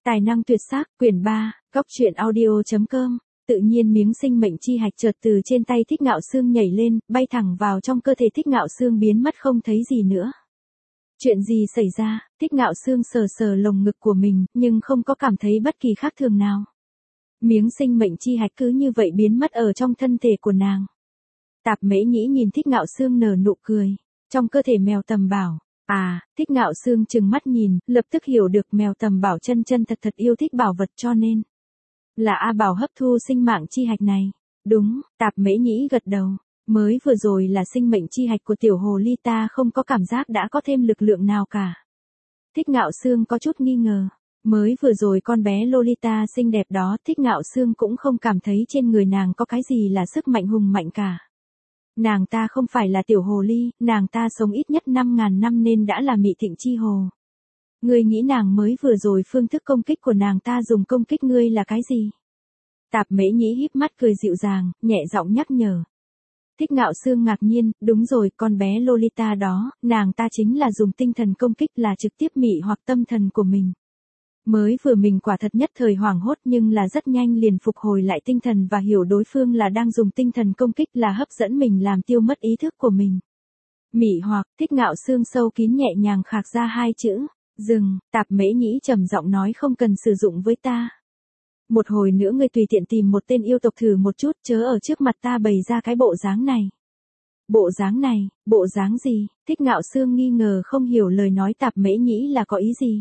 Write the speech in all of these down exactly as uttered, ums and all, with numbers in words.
Tài năng tuyệt sắc, quyển ba, góc truyện audio chấm com. Tự nhiên miếng sinh mệnh chi hạch chợt từ trên tay Thích Ngạo Sương nhảy lên, bay thẳng vào trong cơ thể Thích Ngạo Sương biến mất không thấy gì nữa. Chuyện gì xảy ra? Thích Ngạo Sương sờ sờ lồng ngực của mình, nhưng không có cảm thấy bất kỳ khác thường nào. Miếng sinh mệnh chi hạch cứ như vậy biến mất ở trong thân thể của nàng. Tạp Mễ Nhĩ nhìn Thích Ngạo Sương nở nụ cười. Trong cơ thể mèo tầm bảo. À, Thích Ngạo Sương trừng mắt nhìn, lập tức hiểu được mèo tầm bảo chân chân thật thật yêu thích bảo vật cho nên là A Bảo hấp thu sinh mạng chi hạch này. Đúng, Tạp Mễ Nhĩ gật đầu. Mới vừa rồi là sinh mệnh chi hạch của tiểu hồ ly, ta không có cảm giác đã có thêm lực lượng nào cả. Thích Ngạo Sương có chút nghi ngờ. Mới vừa rồi con bé Lolita xinh đẹp đó, Thích Ngạo Sương cũng không cảm thấy trên người nàng có cái gì là sức mạnh hùng mạnh cả. Nàng ta không phải là tiểu hồ ly, nàng ta sống ít nhất năm ngàn năm nên đã là Mị Thịnh chi hồ. Ngươi nghĩ nàng mới vừa rồi phương thức công kích của nàng ta dùng công kích ngươi là cái gì? Tạp Mễ Nhĩ híp mắt cười dịu dàng, nhẹ giọng nhắc nhở. Thích Ngạo Sương ngạc nhiên, đúng rồi, con bé Lolita đó, nàng ta chính là dùng tinh thần công kích, là trực tiếp mị hoặc tâm thần của mình. Mới vừa mình quả thật nhất thời hoảng hốt nhưng là rất nhanh liền phục hồi lại tinh thần và hiểu đối phương là đang dùng tinh thần công kích là hấp dẫn mình làm tiêu mất ý thức của mình. Mị hoặc, Thích Ngạo Sương sâu kín nhẹ nhàng khạc ra hai chữ, dừng. Tạp Mễ Nhĩ trầm giọng nói không cần sử dụng với ta. Một hồi nữa ngươi tùy tiện tìm một tên yêu tộc thử một chút, chớ ở trước mặt ta bày ra cái bộ dáng này. Bộ dáng này, bộ dáng gì? Thích Ngạo Sương nghi ngờ không hiểu lời nói Tạp Mễ Nhĩ là có ý gì.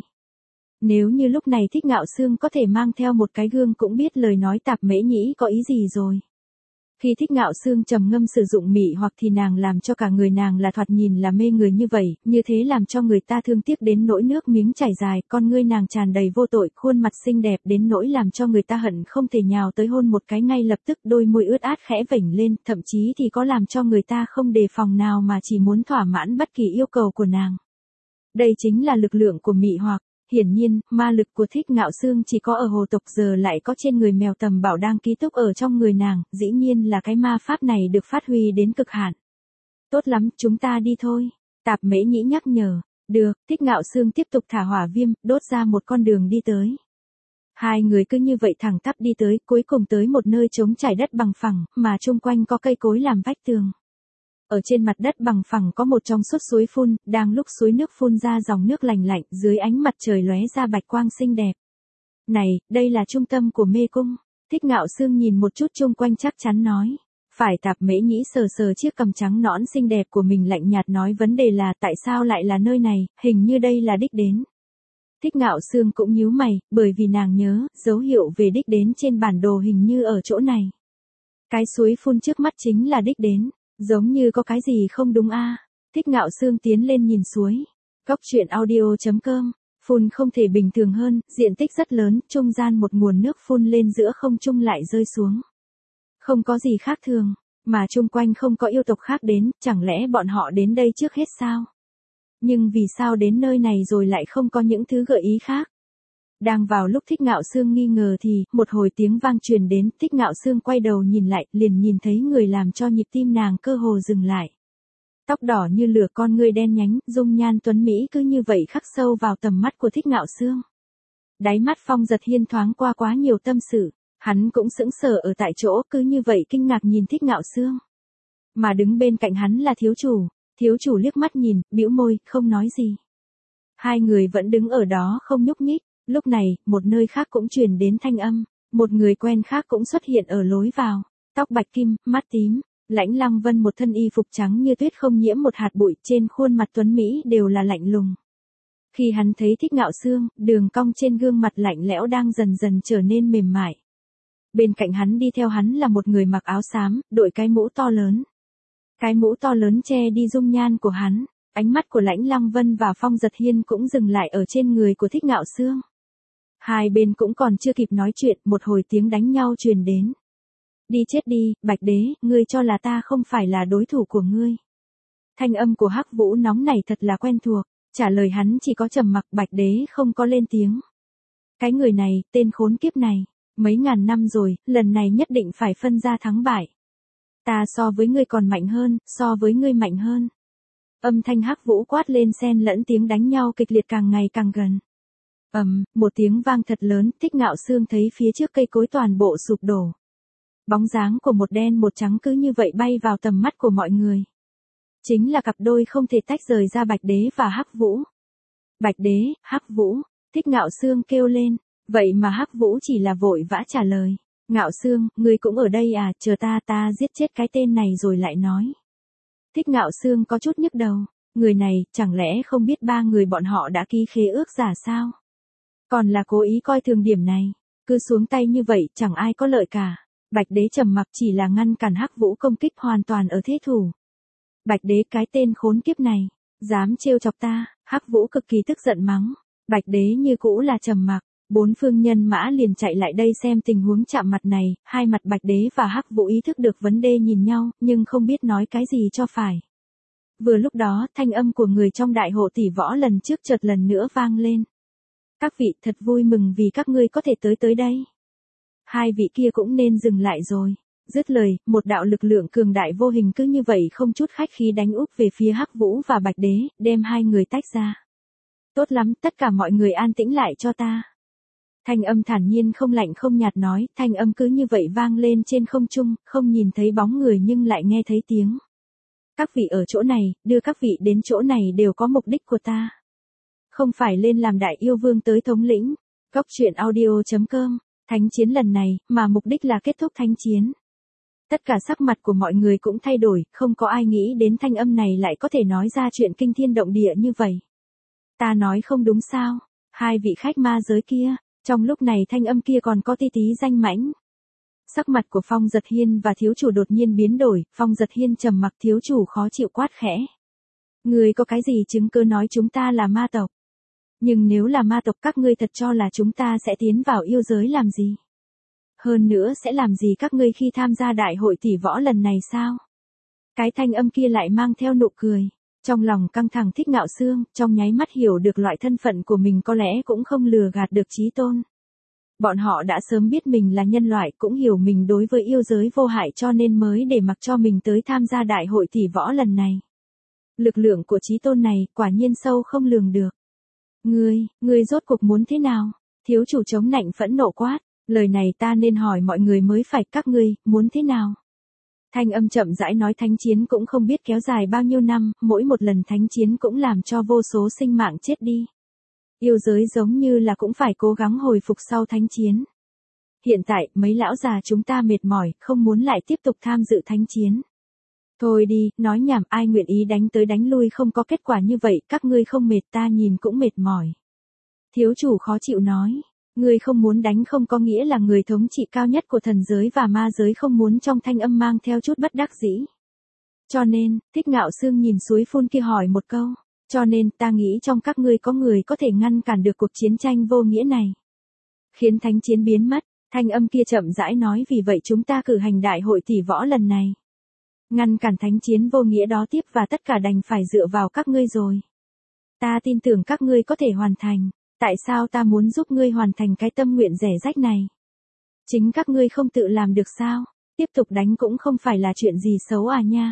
Nếu như lúc này Thích Ngạo Sương có thể mang theo một cái gương cũng biết lời nói Tạp Mễ Nhĩ có ý gì rồi. Khi Thích Ngạo Sương trầm ngâm sử dụng mị hoặc thì nàng làm cho cả người nàng là thoạt nhìn là mê người như vậy, như thế làm cho người ta thương tiếc đến nỗi nước miếng chảy dài, con ngươi nàng tràn đầy vô tội, khuôn mặt xinh đẹp đến nỗi làm cho người ta hận không thể nhào tới hôn một cái ngay lập tức, đôi môi ướt át khẽ vểnh lên, thậm chí thì có làm cho người ta không đề phòng nào mà chỉ muốn thỏa mãn bất kỳ yêu cầu của nàng. Đây chính là lực lượng của mị hoặc. Hiển nhiên, ma lực của Thích Ngạo Sương chỉ có ở hồ tộc giờ lại có trên người mèo tầm bảo đang ký túc ở trong người nàng, dĩ nhiên là cái ma pháp này được phát huy đến cực hạn. Tốt lắm, chúng ta đi thôi. Tạp Mễ Nhĩ nhắc nhở. Được, Thích Ngạo Sương tiếp tục thả hỏa viêm, đốt ra một con đường đi tới. Hai người cứ như vậy thẳng tắp đi tới, cuối cùng tới một nơi trống trải đất bằng phẳng, mà chung quanh có cây cối làm vách tường. Ở trên mặt đất bằng phẳng có một trong suốt suối phun, đang lúc suối nước phun ra dòng nước lành lạnh dưới ánh mặt trời lóe ra bạch quang xinh đẹp. Này, đây là trung tâm của mê cung. Thích Ngạo Sương nhìn một chút chung quanh chắc chắn nói. Phải. Tạp Mễ Nhĩ sờ sờ chiếc cằm trắng nõn xinh đẹp của mình lạnh nhạt nói vấn đề là tại sao lại là nơi này, hình như đây là đích đến. Thích Ngạo Sương cũng nhíu mày, bởi vì nàng nhớ, dấu hiệu về đích đến trên bản đồ hình như ở chỗ này. Cái suối phun trước mắt chính là đích đến. Giống như có cái gì không đúng a. À? Thích Ngạo Sương tiến lên nhìn suối. Góc truyện audio chấm com. Phun không thể bình thường hơn, diện tích rất lớn, trung gian một nguồn nước phun lên giữa không trung lại rơi xuống. Không có gì khác thường, mà chung quanh không có yêu tộc khác đến, chẳng lẽ bọn họ đến đây trước hết sao? Nhưng vì sao đến nơi này rồi lại không có những thứ gợi ý khác? Đang vào lúc Thích Ngạo Sương nghi ngờ thì, một hồi tiếng vang truyền đến, Thích Ngạo Sương quay đầu nhìn lại, liền nhìn thấy người làm cho nhịp tim nàng cơ hồ dừng lại. Tóc đỏ như lửa, con ngươi đen nhánh, dung nhan tuấn mỹ cứ như vậy khắc sâu vào tầm mắt của Thích Ngạo Sương. Đáy mắt Phong Giật Hiên thoáng qua quá nhiều tâm sự, hắn cũng sững sờ ở tại chỗ, cứ như vậy kinh ngạc nhìn Thích Ngạo Sương. Mà đứng bên cạnh hắn là thiếu chủ, thiếu chủ liếc mắt nhìn, bĩu môi, không nói gì. Hai người vẫn đứng ở đó không nhúc nhích. Lúc này, một nơi khác cũng truyền đến thanh âm, một người quen khác cũng xuất hiện ở lối vào, tóc bạch kim, mắt tím, Lãnh Lăng Vân một thân y phục trắng như tuyết không nhiễm một hạt bụi, trên khuôn mặt tuấn mỹ đều là lạnh lùng. Khi hắn thấy Thích Ngạo Sương, đường cong trên gương mặt lạnh lẽo đang dần dần trở nên mềm mại. Bên cạnh hắn đi theo hắn là một người mặc áo xám, đội cái mũ to lớn. Cái mũ to lớn che đi dung nhan của hắn, ánh mắt của Lãnh Lăng Vân và Phong Giật Hiên cũng dừng lại ở trên người của Thích Ngạo Sương. Hai bên cũng còn chưa kịp nói chuyện, một hồi tiếng đánh nhau truyền đến. Đi chết đi, Bạch Đế, ngươi cho là ta không phải là đối thủ của ngươi. Thanh âm của Hắc Vũ nóng này thật là quen thuộc, trả lời hắn chỉ có trầm mặc. Bạch Đế không có lên tiếng. Cái người này, tên khốn kiếp này, mấy ngàn năm rồi, lần này nhất định phải phân ra thắng bại. Ta so với ngươi còn mạnh hơn, so với ngươi mạnh hơn. Âm thanh Hắc Vũ quát lên xen lẫn tiếng đánh nhau kịch liệt càng ngày càng gần. Ầm, một tiếng vang thật lớn, Thích Ngạo Sương thấy phía trước cây cối toàn bộ sụp đổ. Bóng dáng của một đen một trắng cứ như vậy bay vào tầm mắt của mọi người. Chính là cặp đôi không thể tách rời ra Bạch Đế và Hắc Vũ. Bạch Đế, Hắc Vũ, Thích Ngạo Sương kêu lên, vậy mà Hắc Vũ chỉ là vội vã trả lời. Ngạo Sương, ngươi cũng ở đây à, chờ ta ta giết chết cái tên này rồi lại nói. Thích Ngạo Sương có chút nhức đầu, người này, chẳng lẽ không biết ba người bọn họ đã ký khế ước giả sao? Còn là cố ý coi thường điểm này, cứ xuống tay như vậy chẳng ai có lợi cả. Bạch Đế trầm mặc chỉ là ngăn cản Hắc Vũ công kích hoàn toàn ở thế thủ. Bạch Đế cái tên khốn kiếp này, dám trêu chọc ta, Hắc Vũ cực kỳ tức giận mắng. Bạch Đế như cũ là trầm mặc, bốn phương nhân mã liền chạy lại đây xem tình huống chạm mặt này, hai mặt Bạch Đế và Hắc Vũ ý thức được vấn đề nhìn nhau, nhưng không biết nói cái gì cho phải. Vừa lúc đó, thanh âm của người trong đại hộ tỷ võ lần trước chợt lần nữa vang lên. Các vị thật vui mừng vì các ngươi có thể tới tới đây. Hai vị kia cũng nên dừng lại rồi. Dứt lời, một đạo lực lượng cường đại vô hình cứ như vậy không chút khách khí đánh úp về phía Hắc Vũ và Bạch Đế, đem hai người tách ra. Tốt lắm, tất cả mọi người an tĩnh lại cho ta. Thanh âm thản nhiên không lạnh không nhạt nói, thanh âm cứ như vậy vang lên trên không trung, không nhìn thấy bóng người nhưng lại nghe thấy tiếng. Các vị ở chỗ này, đưa các vị đến chỗ này đều có mục đích của ta. Không phải lên làm đại yêu vương tới thống lĩnh. Góc truyện audio chấm com, thánh chiến lần này, mà mục đích là kết thúc thánh chiến. Tất cả sắc mặt của mọi người cũng thay đổi, không có ai nghĩ đến thanh âm này lại có thể nói ra chuyện kinh thiên động địa như vậy. Ta nói không đúng sao, hai vị khách ma giới kia, trong lúc này thanh âm kia còn có tí tí danh mãnh. Sắc mặt của Phong Giật Hiên và thiếu chủ đột nhiên biến đổi, Phong Giật Hiên trầm mặc, thiếu chủ khó chịu quát khẽ. Người có cái gì chứng cứ nói chúng ta là ma tộc? Nhưng nếu là ma tộc các ngươi thật cho là chúng ta sẽ tiến vào yêu giới làm gì? Hơn nữa sẽ làm gì các ngươi khi tham gia đại hội tỷ võ lần này sao? Cái thanh âm kia lại mang theo nụ cười. Trong lòng căng thẳng Thích Ngạo Sương, trong nháy mắt hiểu được loại thân phận của mình có lẽ cũng không lừa gạt được Chí Tôn. Bọn họ đã sớm biết mình là nhân loại, cũng hiểu mình đối với yêu giới vô hại cho nên mới để mặc cho mình tới tham gia đại hội tỷ võ lần này. Lực lượng của Chí Tôn này quả nhiên sâu không lường được. Ngươi, ngươi rốt cuộc muốn thế nào? Thiếu chủ chống nạnh phẫn nộ quát, lời này ta nên hỏi mọi người mới phải, các ngươi, muốn thế nào? Thanh âm chậm rãi nói thánh chiến cũng không biết kéo dài bao nhiêu năm, mỗi một lần thánh chiến cũng làm cho vô số sinh mạng chết đi. Yêu giới giống như là cũng phải cố gắng hồi phục sau thánh chiến. Hiện tại, mấy lão già chúng ta mệt mỏi, không muốn lại tiếp tục tham dự thánh chiến. Thôi đi, nói nhảm, ai nguyện ý đánh tới đánh lui không có kết quả như vậy, các ngươi không mệt ta nhìn cũng mệt mỏi. Thiếu chủ khó chịu nói, ngươi không muốn đánh không có nghĩa là người thống trị cao nhất của thần giới và ma giới không muốn, trong thanh âm mang theo chút bất đắc dĩ. Cho nên, Thích Ngạo Sương nhìn suối phun kia hỏi một câu, cho nên ta nghĩ trong các ngươi có người có thể ngăn cản được cuộc chiến tranh vô nghĩa này. Khiến thánh chiến biến mất, thanh âm kia chậm rãi nói, vì vậy chúng ta cử hành đại hội tỷ võ lần này. Ngăn cản thánh chiến vô nghĩa đó tiếp và tất cả đành phải dựa vào các ngươi rồi. Ta tin tưởng các ngươi có thể hoàn thành, tại sao ta muốn giúp ngươi hoàn thành cái tâm nguyện rẻ rách này? Chính các ngươi không tự làm được sao? Tiếp tục đánh cũng không phải là chuyện gì xấu à nha.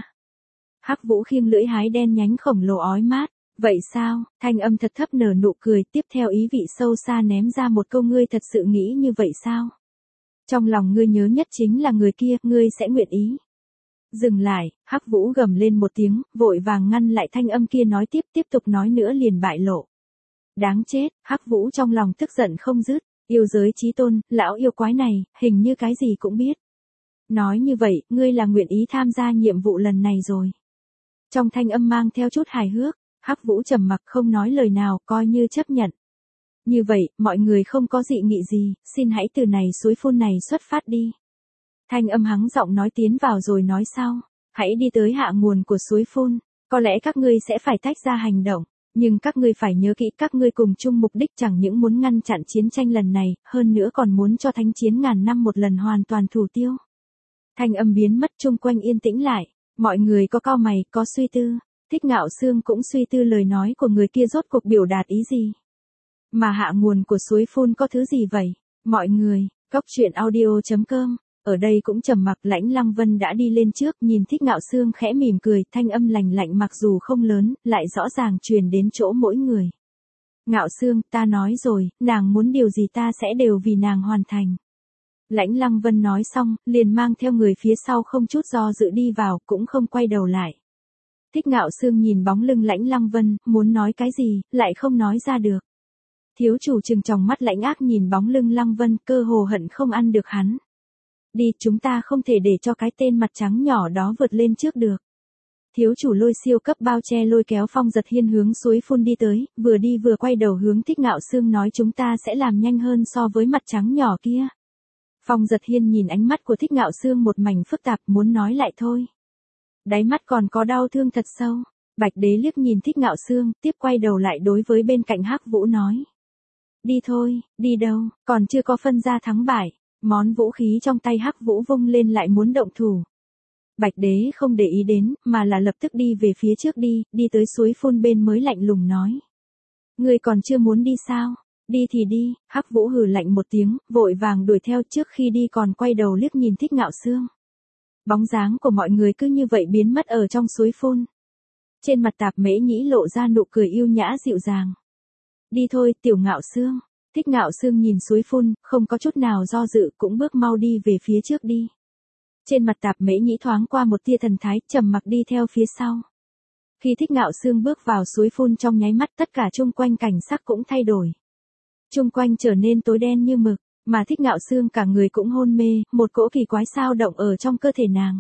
Hắc Vũ khiêng lưỡi hái đen nhánh khổng lồ ói mát, vậy sao? Thanh âm thật thấp nở nụ cười, tiếp theo ý vị sâu xa ném ra một câu, ngươi thật sự nghĩ như vậy sao? Trong lòng ngươi nhớ nhất chính là người kia, ngươi sẽ nguyện ý. Dừng lại, Hắc Vũ gầm lên một tiếng, vội vàng ngăn lại thanh âm kia nói tiếp, tiếp tục nói nữa liền bại lộ. Đáng chết, Hắc Vũ trong lòng tức giận không dứt, yêu giới Chí Tôn, lão yêu quái này, hình như cái gì cũng biết. Nói như vậy, ngươi là nguyện ý tham gia nhiệm vụ lần này rồi. Trong thanh âm mang theo chút hài hước, Hắc Vũ trầm mặc không nói lời nào, coi như chấp nhận. Như vậy, mọi người không có dị nghị gì, xin hãy từ này suối phun này xuất phát đi. Thanh âm hắng giọng nói tiến vào rồi nói sau, hãy đi tới hạ nguồn của suối phun, có lẽ các ngươi sẽ phải tách ra hành động, nhưng các ngươi phải nhớ kỹ các ngươi cùng chung mục đích chẳng những muốn ngăn chặn chiến tranh lần này, hơn nữa còn muốn cho thánh chiến ngàn năm một lần hoàn toàn thủ tiêu. Thanh âm biến mất, chung quanh yên tĩnh lại, mọi người có cau mày, có suy tư, Thích Ngạo Sương cũng suy tư lời nói của người kia rốt cuộc biểu đạt ý gì. Mà hạ nguồn của suối phun có thứ gì vậy? Mọi người, góc truyện audio chấm com. Ở đây cũng trầm mặc, Lãnh Lăng Vân đã đi lên trước, nhìn Thích Ngạo Sương khẽ mỉm cười, thanh âm lành lạnh mặc dù không lớn, lại rõ ràng truyền đến chỗ mỗi người. Ngạo Sương, ta nói rồi, nàng muốn điều gì ta sẽ đều vì nàng hoàn thành. Lãnh Lăng Vân nói xong, liền mang theo người phía sau không chút do dự đi vào, cũng không quay đầu lại. Thích Ngạo Sương nhìn bóng lưng Lãnh Lăng Vân, muốn nói cái gì, lại không nói ra được. Thiếu chủ trừng tròng mắt lãnh ác nhìn bóng lưng Lăng Vân, cơ hồ hận không ăn được hắn. Đi, chúng ta không thể để cho cái tên mặt trắng nhỏ đó vượt lên trước được. Thiếu chủ lôi siêu cấp bao che lôi kéo Phong Giật Hiên hướng suối phun đi tới, vừa đi vừa quay đầu hướng Thích Ngạo Sương nói chúng ta sẽ làm nhanh hơn so với mặt trắng nhỏ kia. Phong Giật Hiên nhìn ánh mắt của Thích Ngạo Sương một mảnh phức tạp, muốn nói lại thôi. Đáy mắt còn có đau thương thật sâu. Bạch Đế liếc nhìn Thích Ngạo Sương, tiếp quay đầu lại đối với bên cạnh Hắc Vũ nói. Đi thôi, đi đâu, còn chưa có phân ra thắng bại. Món vũ khí trong tay Hắc Vũ vung lên lại muốn động thủ. Bạch Đế không để ý đến, mà là lập tức đi về phía trước đi, đi tới suối phun bên mới lạnh lùng nói. Ngươi còn chưa muốn đi sao? Đi thì đi, Hắc Vũ hừ lạnh một tiếng, vội vàng đuổi theo, trước khi đi còn quay đầu liếc nhìn Thích Ngạo Sương. Bóng dáng của mọi người cứ như vậy biến mất ở trong suối phun. Trên mặt Tạp Mễ Nhĩ lộ ra nụ cười yêu nhã dịu dàng. Đi thôi, tiểu Ngạo Sương. Thích Ngạo Sương nhìn suối phun, không có chút nào do dự, cũng bước mau đi về phía trước đi. Trên mặt Tạp Mễ Nhĩ thoáng qua một tia thần thái, trầm mặc đi theo phía sau. Khi Thích Ngạo Sương bước vào suối phun trong nháy mắt, tất cả chung quanh cảnh sắc cũng thay đổi. Chung quanh trở nên tối đen như mực, mà Thích Ngạo Sương cả người cũng hôn mê, một cỗ kỳ quái sao động ở trong cơ thể nàng.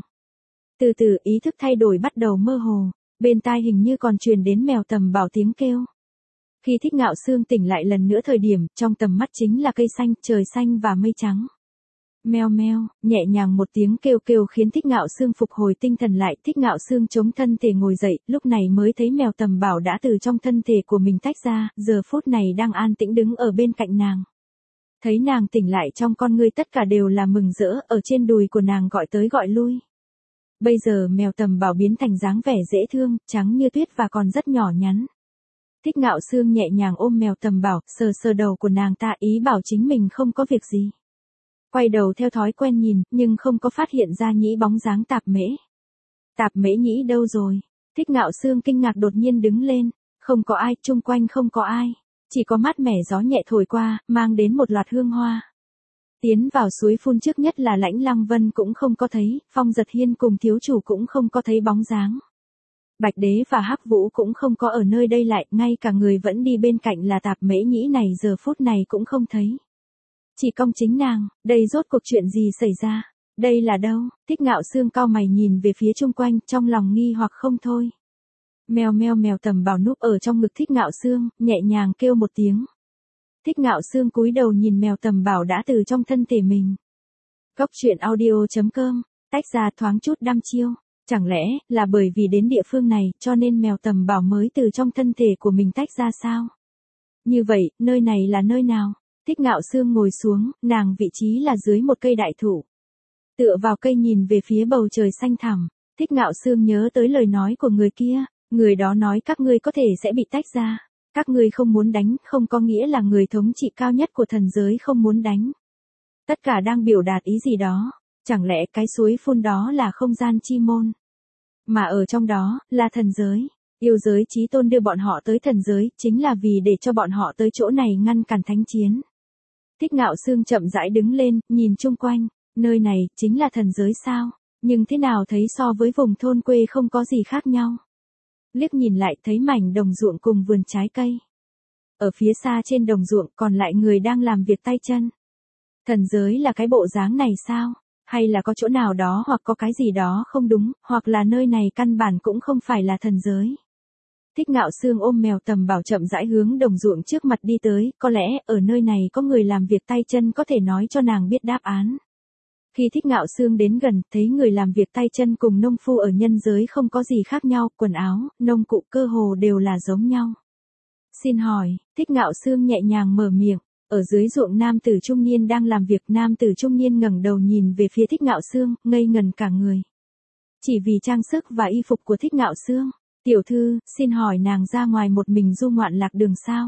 Từ từ ý thức thay đổi bắt đầu mơ hồ, bên tai hình như còn truyền đến mèo tầm bảo tiếng kêu. Khi Thích Ngạo Sương tỉnh lại lần nữa thời điểm, trong tầm mắt chính là cây xanh, trời xanh và mây trắng. Meo meo, nhẹ nhàng một tiếng kêu kêu khiến Thích Ngạo Sương phục hồi tinh thần lại, Thích Ngạo Sương chống thân thể ngồi dậy, lúc này mới thấy mèo tầm bảo đã từ trong thân thể của mình tách ra, giờ phút này đang an tĩnh đứng ở bên cạnh nàng. Thấy nàng tỉnh lại trong con ngươi tất cả đều là mừng rỡ, ở trên đùi của nàng gọi tới gọi lui. Bây giờ mèo tầm bảo biến thành dáng vẻ dễ thương, trắng như tuyết và còn rất nhỏ nhắn. Thích Ngạo Sương nhẹ nhàng ôm mèo tầm bảo, sờ sờ đầu của nàng ta, ý bảo chính mình không có việc gì. Quay đầu theo thói quen nhìn, nhưng không có phát hiện ra Nhĩ bóng dáng Tạp Mễ. Tạp Mễ Nhĩ đâu rồi? Thích Ngạo Sương kinh ngạc đột nhiên đứng lên, không có ai, chung quanh không có ai, chỉ có mát mẻ gió nhẹ thổi qua, mang đến một loạt hương hoa. Tiến vào suối phun trước nhất là Lãnh Lăng Vân cũng không có thấy, Phong Giật Hiên cùng thiếu chủ cũng không có thấy bóng dáng. Bạch Đế và Hắc Vũ cũng không có ở nơi đây lại, ngay cả người vẫn đi bên cạnh là Tạp Mễ Nhĩ này giờ phút này cũng không thấy. Chỉ công chính nàng, đây rốt cuộc chuyện gì xảy ra, đây là đâu? Thích Ngạo Sương cau mày nhìn về phía chung quanh, trong lòng nghi hoặc không thôi. Mèo meo mèo tầm bảo núp ở trong ngực Thích Ngạo Sương, nhẹ nhàng kêu một tiếng. Thích Ngạo Sương cúi đầu nhìn mèo tầm bảo đã từ trong thân thể mình. Góc truyện audio chấm com, tách ra thoáng chút đăm chiêu. Chẳng lẽ, là bởi vì đến địa phương này, cho nên mèo tầm bảo mới từ trong thân thể của mình tách ra sao? Như vậy, nơi này là nơi nào? Thích Ngạo Sương ngồi xuống, nàng vị trí là dưới một cây đại thụ. Tựa vào cây nhìn về phía bầu trời xanh thẳm, Thích Ngạo Sương nhớ tới lời nói của người kia, người đó nói các ngươi có thể sẽ bị tách ra. Các ngươi không muốn đánh, không có nghĩa là người thống trị cao nhất của thần giới không muốn đánh. Tất cả đang biểu đạt ý gì đó, chẳng lẽ cái suối phun đó là không gian chi môn? Mà ở trong đó, là thần giới. Yêu giới chí tôn đưa bọn họ tới thần giới, chính là vì để cho bọn họ tới chỗ này ngăn cản thánh chiến. Thích Ngạo Sương chậm rãi đứng lên, nhìn chung quanh, nơi này, chính là thần giới sao? Nhưng thế nào thấy so với vùng thôn quê không có gì khác nhau? Liếc nhìn lại thấy mảnh đồng ruộng cùng vườn trái cây. Ở phía xa trên đồng ruộng còn lại người đang làm việc tay chân. Thần giới là cái bộ dáng này sao? Hay là có chỗ nào đó hoặc có cái gì đó không đúng, hoặc là nơi này căn bản cũng không phải là thần giới. Thích Ngạo Sương ôm mèo tầm bảo chậm rãi hướng đồng ruộng trước mặt đi tới, có lẽ ở nơi này có người làm việc tay chân có thể nói cho nàng biết đáp án. Khi Thích Ngạo Sương đến gần, thấy người làm việc tay chân cùng nông phu ở nhân giới không có gì khác nhau, quần áo, nông cụ cơ hồ đều là giống nhau. Xin hỏi, Thích Ngạo Sương nhẹ nhàng mở miệng, ở dưới ruộng nam tử trung niên đang làm việc, nam tử trung niên ngẩng đầu nhìn về phía Thích Ngạo Sương, ngây ngần cả người. Chỉ vì trang sức và y phục của Thích Ngạo Sương, tiểu thư, xin hỏi nàng ra ngoài một mình du ngoạn lạc đường sao?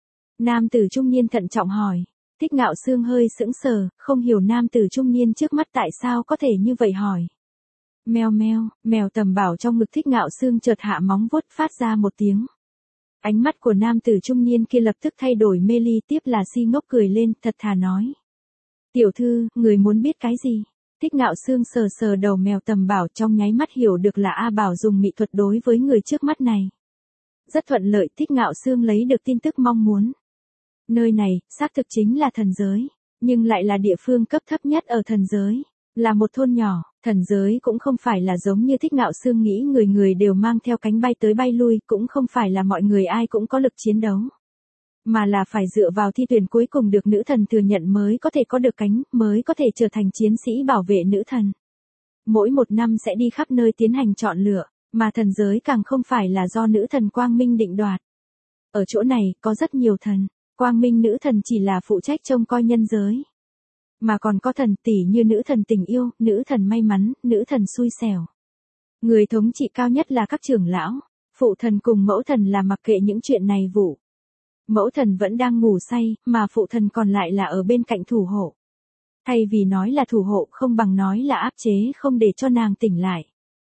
Nam tử trung niên thận trọng hỏi. Thích Ngạo Sương hơi sững sờ, không hiểu nam tử trung niên trước mắt tại sao có thể như vậy hỏi. Meo meo, mèo tầm bảo trong ngực Thích Ngạo Sương chợt hạ móng vuốt phát ra một tiếng. Ánh mắt của nam tử trung niên kia lập tức thay đổi mê ly, tiếp là si ngốc cười lên, thật thà nói. Tiểu thư, người muốn biết cái gì? Thích Ngạo Sương sờ sờ đầu mèo tầm bảo, trong nháy mắt hiểu được là A Bảo dùng mị thuật đối với người trước mắt này. Rất thuận lợi, Thích Ngạo Sương lấy được tin tức mong muốn. Nơi này, xác thực chính là thần giới, nhưng lại là địa phương cấp thấp nhất ở thần giới. Là một thôn nhỏ, thần giới cũng không phải là giống như Thích Ngạo Sương nghĩ người người đều mang theo cánh bay tới bay lui, cũng không phải là mọi người ai cũng có lực chiến đấu. Mà là phải dựa vào thi tuyển cuối cùng được nữ thần thừa nhận mới có thể có được cánh, mới có thể trở thành chiến sĩ bảo vệ nữ thần. Mỗi một năm sẽ đi khắp nơi tiến hành chọn lựa, mà thần giới càng không phải là do nữ thần Quang Minh định đoạt. Ở chỗ này, có rất nhiều thần, Quang Minh nữ thần chỉ là phụ trách trông coi nhân giới. Mà còn có thần tỷ như nữ thần tình yêu, nữ thần may mắn, nữ thần xui xẻo. Người thống trị cao nhất là các trưởng lão, phụ thần cùng mẫu thần là mặc kệ những chuyện này vụ. Mẫu thần vẫn đang ngủ say, mà phụ thần còn lại là ở bên cạnh thủ hộ. Thay vì nói là thủ hộ không bằng nói là áp chế không để cho nàng tỉnh lại.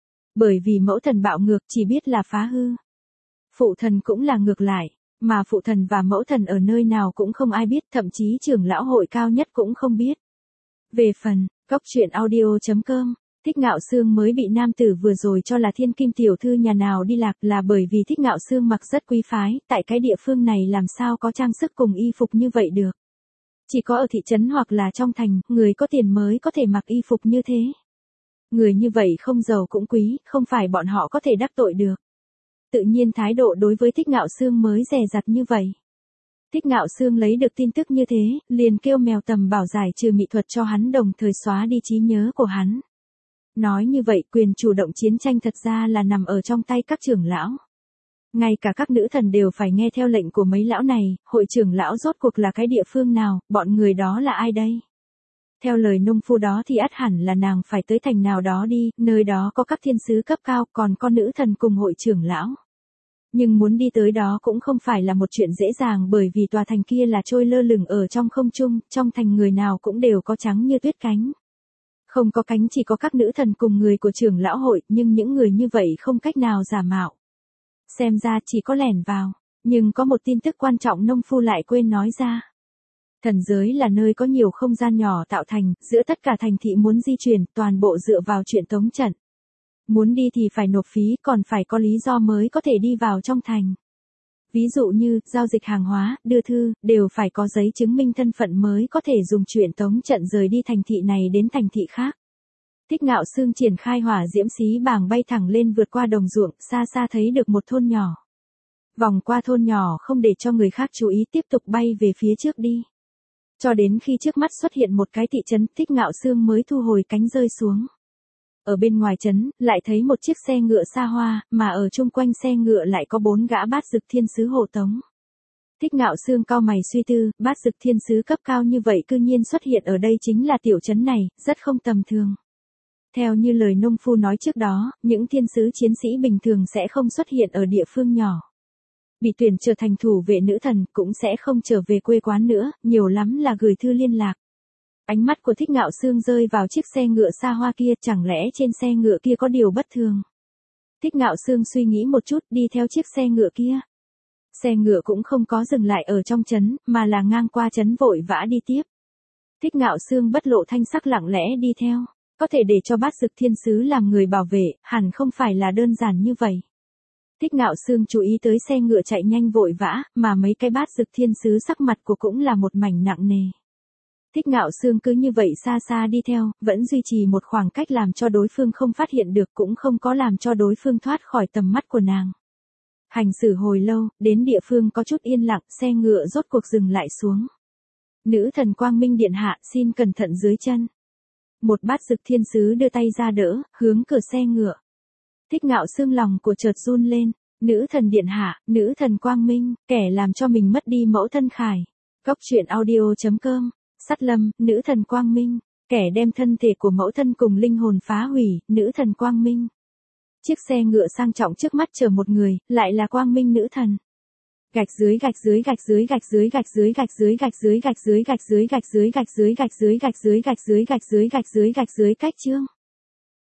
Bởi vì mẫu thần bạo ngược chỉ biết là phá hư. Phụ thần cũng là ngược lại, mà phụ thần và mẫu thần ở nơi nào cũng không ai biết, thậm chí trưởng lão hội cao nhất cũng không biết. Về phần, cóc truyện audio chấm com, Thích Ngạo Sương mới bị nam tử vừa rồi cho là thiên kim tiểu thư nhà nào đi lạc là bởi vì Thích Ngạo Sương mặc rất quý phái, tại cái địa phương này làm sao có trang sức cùng y phục như vậy được. Chỉ có ở thị trấn hoặc là trong thành, người có tiền mới có thể mặc y phục như thế. Người như vậy không giàu cũng quý, không phải bọn họ có thể đắc tội được. Tự nhiên thái độ đối với Thích Ngạo Sương mới dè dặt như vậy. Thích Ngạo Sương lấy được tin tức như thế, liền kêu mèo tầm bảo giải trừ mị thuật cho hắn đồng thời xóa đi trí nhớ của hắn. Nói như vậy quyền chủ động chiến tranh thật ra là nằm ở trong tay các trưởng lão. Ngay cả các nữ thần đều phải nghe theo lệnh của mấy lão này, hội trưởng lão rốt cuộc là cái địa phương nào, bọn người đó là ai đây? Theo lời nông phu đó thì ắt hẳn là nàng phải tới thành nào đó đi, nơi đó có các thiên sứ cấp cao, còn có nữ thần cùng hội trưởng lão. Nhưng muốn đi tới đó cũng không phải là một chuyện dễ dàng bởi vì tòa thành kia là trôi lơ lửng ở trong không trung, trong thành người nào cũng đều có trắng như tuyết cánh. Không có cánh chỉ có các nữ thần cùng người của trưởng lão hội, nhưng những người như vậy không cách nào giả mạo. Xem ra chỉ có lẻn vào, nhưng có một tin tức quan trọng nông phu lại quên nói ra. Thần giới là nơi có nhiều không gian nhỏ tạo thành, giữa tất cả thành thị muốn di chuyển, toàn bộ dựa vào chuyện tống trận. Muốn đi thì phải nộp phí, còn phải có lý do mới có thể đi vào trong thành. Ví dụ như, giao dịch hàng hóa, đưa thư, đều phải có giấy chứng minh thân phận mới có thể dùng chuyện tống trận rời đi thành thị này đến thành thị khác. Thích Ngạo Sương triển khai hỏa diễm xí bảng bay thẳng lên vượt qua đồng ruộng, xa xa thấy được một thôn nhỏ. Vòng qua thôn nhỏ không để cho người khác chú ý tiếp tục bay về phía trước đi. Cho đến khi trước mắt xuất hiện một cái thị trấn, Thích Ngạo Sương mới thu hồi cánh rơi xuống. Ở bên ngoài trấn, lại thấy một chiếc xe ngựa xa hoa, mà ở chung quanh xe ngựa lại có bốn gã bát dực thiên sứ hộ tống. Thích Ngạo Sương cau mày suy tư, bát dực thiên sứ cấp cao như vậy cư nhiên xuất hiện ở đây chính là tiểu trấn này, rất không tầm thường. Theo như lời nông phu nói trước đó, những thiên sứ chiến sĩ bình thường sẽ không xuất hiện ở địa phương nhỏ. Bị tuyển trở thành thủ vệ nữ thần cũng sẽ không trở về quê quán nữa, nhiều lắm là gửi thư liên lạc. Ánh mắt của Thích Ngạo Sương rơi vào chiếc xe ngựa xa hoa kia, chẳng lẽ trên xe ngựa kia có điều bất thường. Thích Ngạo Sương suy nghĩ một chút, đi theo chiếc xe ngựa kia. Xe ngựa cũng không có dừng lại ở trong trấn, mà là ngang qua trấn vội vã đi tiếp. Thích Ngạo Sương bất lộ thanh sắc lặng lẽ đi theo, có thể để cho bát dực thiên sứ làm người bảo vệ, hẳn không phải là đơn giản như vậy. Thích Ngạo Sương chú ý tới xe ngựa chạy nhanh vội vã, mà mấy cái bát dực thiên sứ sắc mặt của cũng là một mảnh nặng nề. Thích Ngạo Sương cứ như vậy xa xa đi theo, vẫn duy trì một khoảng cách làm cho đối phương không phát hiện được, cũng không có làm cho đối phương thoát khỏi tầm mắt của nàng. Hành xử hồi lâu, đến địa phương có chút yên lặng, xe ngựa rốt cuộc dừng lại xuống. Nữ thần Quang Minh điện hạ, xin cẩn thận dưới chân. Một bát dực thiên sứ đưa tay ra đỡ, hướng cửa xe ngựa. Thích Ngạo Sương lòng của chợt run lên, nữ thần điện hạ, nữ thần Quang Minh, kẻ làm cho mình mất đi mẫu thân khải. Cóc truyện audio chấm com, Sắt Lâm, nữ thần Quang Minh, kẻ đem thân thể của mẫu thân cùng linh hồn phá hủy, nữ thần Quang Minh. Chiếc xe ngựa sang trọng trước mắt chở một người, lại là Quang Minh nữ thần. Gạch dưới gạch dưới gạch dưới gạch dưới gạch dưới gạch dưới gạch dưới gạch dưới gạch dưới gạch dưới gạch dưới gạch dưới gạch dưới gạch dưới gạch dưới gạch dưới gạch dưới cách chương.